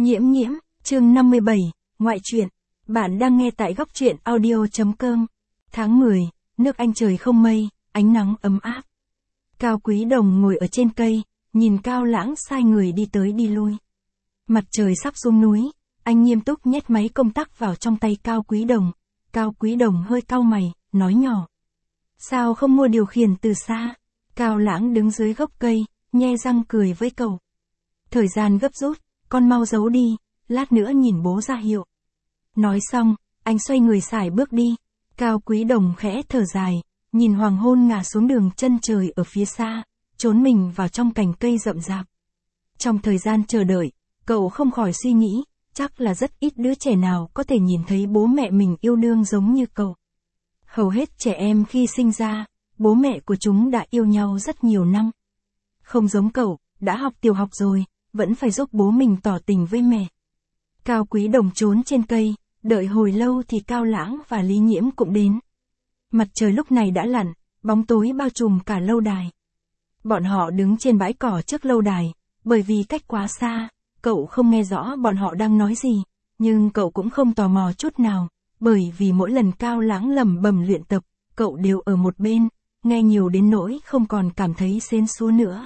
Nhiễm nhiễm, chương 57, ngoại truyện. Bạn đang nghe tại góc truyện audio.com. Tháng 10, nước Anh trời không mây, ánh nắng ấm áp. Cao Quý Đồng ngồi ở trên cây, nhìn Cao Lãng sai người đi tới đi lui. Mặt trời sắp xuống núi, anh nghiêm túc nhét máy công tắc vào trong tay Cao Quý Đồng. Cao Quý Đồng hơi cau mày, nói nhỏ. Sao không mua điều khiển từ xa? Cao Lãng đứng dưới gốc cây, nhe răng cười với cậu. Thời gian gấp rút, con mau giấu đi, lát nữa nhìn bố ra hiệu. Nói xong, anh xoay người sải bước đi. Cao Quý Đồng khẽ thở dài, nhìn hoàng hôn ngả xuống đường chân trời ở phía xa, trốn mình vào trong cành cây rậm rạp. Trong thời gian chờ đợi, cậu không khỏi suy nghĩ, chắc là rất ít đứa trẻ nào có thể nhìn thấy bố mẹ mình yêu đương giống như cậu. Hầu hết trẻ em khi sinh ra, bố mẹ của chúng đã yêu nhau rất nhiều năm. Không giống cậu, đã học tiểu học rồi, vẫn phải giúp bố mình tỏ tình với mẹ. Cao Quý Đồng trốn trên cây, đợi hồi lâu thì Cao Lãng và Lý Nhiễm cũng đến. Mặt trời lúc này đã lặn, bóng tối bao trùm cả lâu đài. Bọn họ đứng trên bãi cỏ trước lâu đài, bởi vì cách quá xa, cậu không nghe rõ bọn họ đang nói gì, nhưng cậu cũng không tò mò chút nào, bởi vì mỗi lần Cao Lãng lẩm bẩm luyện tập, cậu đều ở một bên, nghe nhiều đến nỗi không còn cảm thấy sến súa nữa.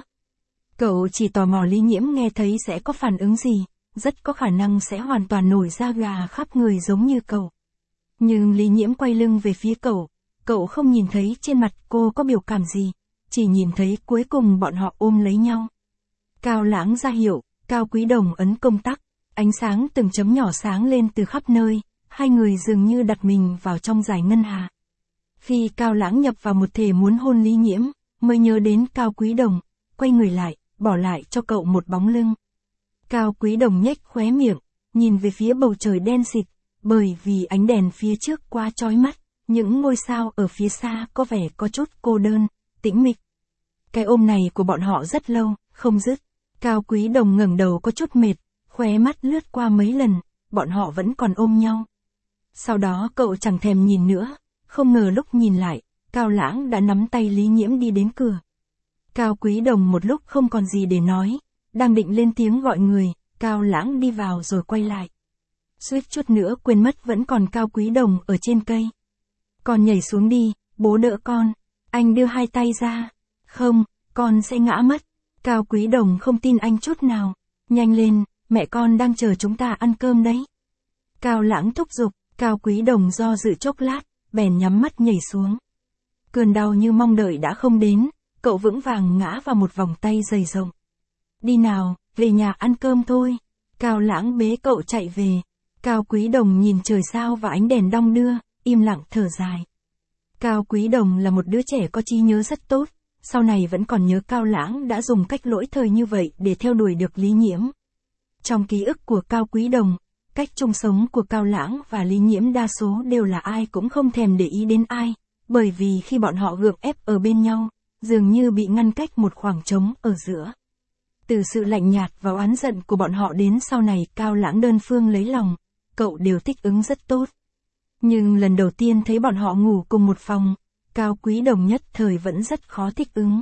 Cậu chỉ tò mò Lý Nhiễm nghe thấy sẽ có phản ứng gì, rất có khả năng sẽ hoàn toàn nổi da gà khắp người giống như cậu. Nhưng Lý Nhiễm quay lưng về phía cậu không nhìn thấy trên mặt cô có biểu cảm gì, chỉ nhìn thấy cuối cùng bọn họ ôm lấy nhau. Cao Lãng ra hiệu, Cao Quý Đồng ấn công tắc, ánh sáng từng chấm nhỏ sáng lên từ khắp nơi, hai người dường như đặt mình vào trong dải ngân hà. Khi Cao Lãng nhập vào một thể muốn hôn Lý Nhiễm, mới nhớ đến Cao Quý Đồng, quay người lại, bỏ lại cho cậu một bóng lưng. Cao Quý Đồng nhếch khóe miệng, nhìn về phía bầu trời đen xịt, bởi vì ánh đèn phía trước quá chói mắt, những ngôi sao ở phía xa có vẻ có chút cô đơn, tĩnh mịch. Cái ôm này của bọn họ rất lâu, không dứt. Cao Quý Đồng ngẩng đầu có chút mệt, khóe mắt lướt qua mấy lần, bọn họ vẫn còn ôm nhau. Sau đó cậu chẳng thèm nhìn nữa, không ngờ lúc nhìn lại, Cao Lãng đã nắm tay Lý Nhiễm đi đến cửa. Cao Quý Đồng một lúc không còn gì để nói, đang định lên tiếng gọi người, Cao Lãng đi vào rồi quay lại. Suýt chút nữa quên mất vẫn còn Cao Quý Đồng ở trên cây. Con nhảy xuống đi, bố đỡ con. Anh đưa hai tay ra. Không, con sẽ ngã mất. Cao Quý Đồng không tin anh chút nào. Nhanh lên, mẹ con đang chờ chúng ta ăn cơm đấy. Cao Lãng thúc giục, Cao Quý Đồng do dự chốc lát, bèn nhắm mắt nhảy xuống. Cơn đau như mong đợi đã không đến, cậu vững vàng ngã vào một vòng tay dày rộng. Đi nào, về nhà ăn cơm thôi. Cao Lãng bế cậu chạy về. Cao Quý Đồng nhìn trời sao và ánh đèn đong đưa, im lặng thở dài. Cao Quý Đồng là một đứa trẻ có trí nhớ rất tốt, sau này vẫn còn nhớ Cao Lãng đã dùng cách lỗi thời như vậy để theo đuổi được Lý Nhiễm. Trong ký ức của Cao Quý Đồng, cách chung sống của Cao Lãng và Lý Nhiễm đa số đều là ai cũng không thèm để ý đến ai, bởi vì khi bọn họ gượng ép ở bên nhau, dường như bị ngăn cách một khoảng trống ở giữa. Từ sự lạnh nhạt và oán giận của bọn họ đến sau này Cao Lãng đơn phương lấy lòng, cậu đều thích ứng rất tốt. Nhưng lần đầu tiên thấy bọn họ ngủ cùng một phòng, Cao Quý Đồng nhất thời vẫn rất khó thích ứng.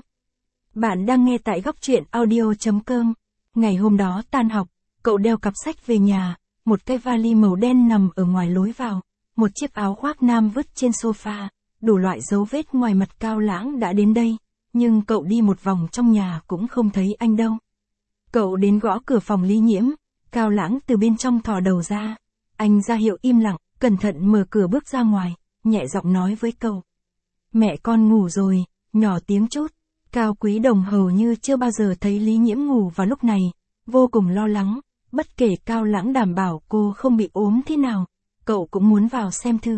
Bạn đang nghe tại góc truyện audio.com. Ngày hôm đó tan học, cậu đeo cặp sách về nhà, một cái vali màu đen nằm ở ngoài lối vào, một chiếc áo khoác nam vứt trên sofa, đủ loại dấu vết ngoài mặt Cao Lãng đã đến đây, nhưng cậu đi một vòng trong nhà cũng không thấy anh đâu. Cậu đến gõ cửa phòng Lý Nhiễm, Cao Lãng từ bên trong thò đầu ra, anh ra hiệu im lặng, cẩn thận mở cửa bước ra ngoài, nhẹ giọng nói với cậu. Mẹ con ngủ rồi, nhỏ tiếng chút. Cao Quý Đồng hầu như chưa bao giờ thấy Lý Nhiễm ngủ vào lúc này, vô cùng lo lắng, bất kể Cao Lãng đảm bảo cô không bị ốm thế nào, cậu cũng muốn vào xem thử.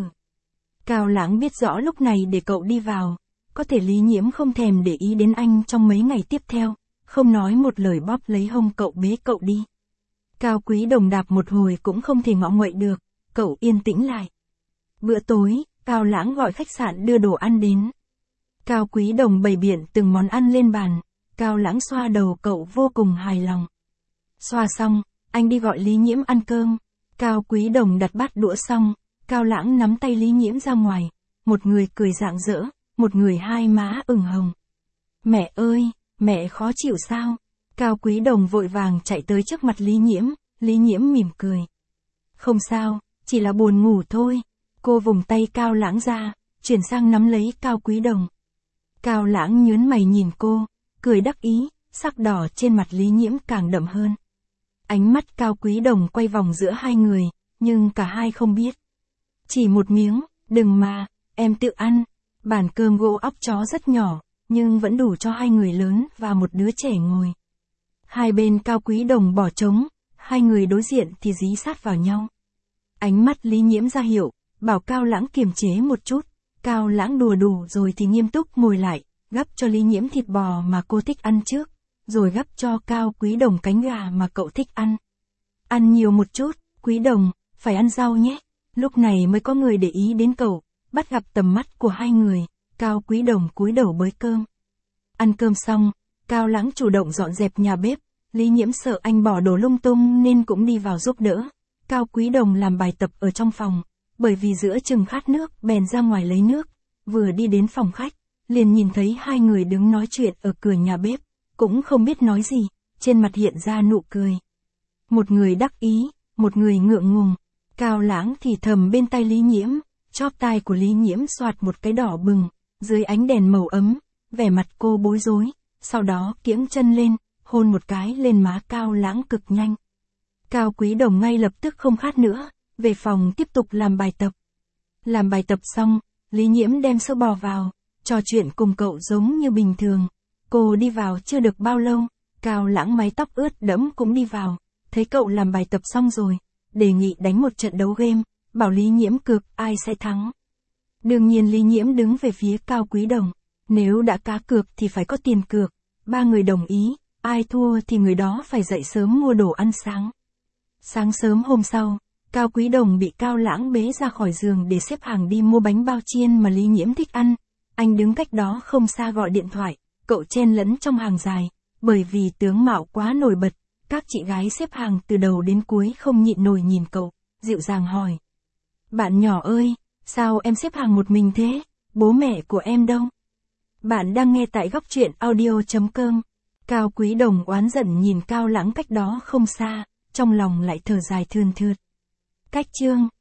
Cao Lãng biết rõ lúc này để cậu đi vào, có thể Lý Nhiễm không thèm để ý đến anh trong mấy ngày tiếp theo, không nói một lời bóp lấy hông cậu bế cậu đi. Cao Quý Đồng đạp một hồi cũng không thể ngọ nguậy được, cậu yên tĩnh lại. Bữa tối, Cao Lãng gọi khách sạn đưa đồ ăn đến. Cao Quý Đồng bày biện từng món ăn lên bàn, Cao Lãng xoa đầu cậu vô cùng hài lòng. Xoa xong, anh đi gọi Lý Nhiễm ăn cơm. Cao Quý Đồng đặt bát đũa xong, Cao Lãng nắm tay Lý Nhiễm ra ngoài, một người cười rạng rỡ, một người hai má ửng hồng. Mẹ ơi, mẹ khó chịu sao? Cao Quý Đồng vội vàng chạy tới trước mặt Lý Nhiễm, Lý Nhiễm mỉm cười. Không sao, chỉ là buồn ngủ thôi. Cô vùng tay Cao Lãng ra, chuyển sang nắm lấy Cao Quý Đồng. Cao Lãng nhướng mày nhìn cô, cười đắc ý, sắc đỏ trên mặt Lý Nhiễm càng đậm hơn. Ánh mắt Cao Quý Đồng quay vòng giữa hai người, nhưng cả hai không biết. Chỉ một miếng, đừng mà, em tự ăn. Bàn cơm gỗ óc chó rất nhỏ, nhưng vẫn đủ cho hai người lớn và một đứa trẻ ngồi. Hai bên Cao Quý Đồng bỏ trống, hai người đối diện thì dí sát vào nhau. Ánh mắt Lý Nhiễm ra hiệu, bảo Cao Lãng kiềm chế một chút. Cao Lãng đùa đủ rồi thì nghiêm túc ngồi lại, gắp cho Lý Nhiễm thịt bò mà cô thích ăn trước, rồi gắp cho Cao Quý Đồng cánh gà mà cậu thích ăn. Ăn nhiều một chút, Quý Đồng, phải ăn rau nhé. Lúc này mới có người để ý đến cậu. Bắt gặp tầm mắt của hai người, Cao Quý Đồng cúi đầu bới cơm. Ăn cơm xong, Cao Lãng chủ động dọn dẹp nhà bếp. Lý Nhiễm sợ anh bỏ đồ lung tung nên cũng đi vào giúp đỡ. Cao Quý Đồng làm bài tập ở trong phòng, bởi vì giữa chừng khát nước bèn ra ngoài lấy nước. Vừa đi đến phòng khách, liền nhìn thấy hai người đứng nói chuyện ở cửa nhà bếp, cũng không biết nói gì, trên mặt hiện ra nụ cười. Một người đắc ý, một người ngượng ngùng. Cao Lãng thì thầm bên tai Lý Nhiễm, chóp tai của Lý Nhiễm xoạt một cái đỏ bừng, dưới ánh đèn màu ấm, vẻ mặt cô bối rối, sau đó kiễng chân lên, hôn một cái lên má Cao Lãng cực nhanh. Cao Quý Đồng ngay lập tức không khát nữa, về phòng tiếp tục làm bài tập. Làm bài tập xong, Lý Nhiễm đem sữa bò vào, trò chuyện cùng cậu giống như bình thường. Cô đi vào chưa được bao lâu, Cao Lãng mái tóc ướt đẫm cũng đi vào, thấy cậu làm bài tập xong rồi, đề nghị đánh một trận đấu game, bảo Lý Nhiễm cược ai sẽ thắng. Đương nhiên Lý Nhiễm đứng về phía Cao Quý Đồng, nếu đã cá cược thì phải có tiền cược, ba người đồng ý, ai thua thì người đó phải dậy sớm mua đồ ăn sáng. Sáng sớm hôm sau, Cao Quý Đồng bị Cao Lãng bế ra khỏi giường để xếp hàng đi mua bánh bao chiên mà Lý Nhiễm thích ăn. Anh đứng cách đó không xa gọi điện thoại, cậu chen lẫn trong hàng dài, bởi vì tướng mạo quá nổi bật, các chị gái xếp hàng từ đầu đến cuối không nhịn nổi nhìn cậu, dịu dàng hỏi. Bạn nhỏ ơi, sao em xếp hàng một mình thế, bố mẹ của em đâu? Bạn đang nghe tại góc truyện audio.com. Cao Quý Đồng oán giận nhìn Cao Lãng cách đó không xa, trong lòng lại thở dài thườn thượt. Cách chương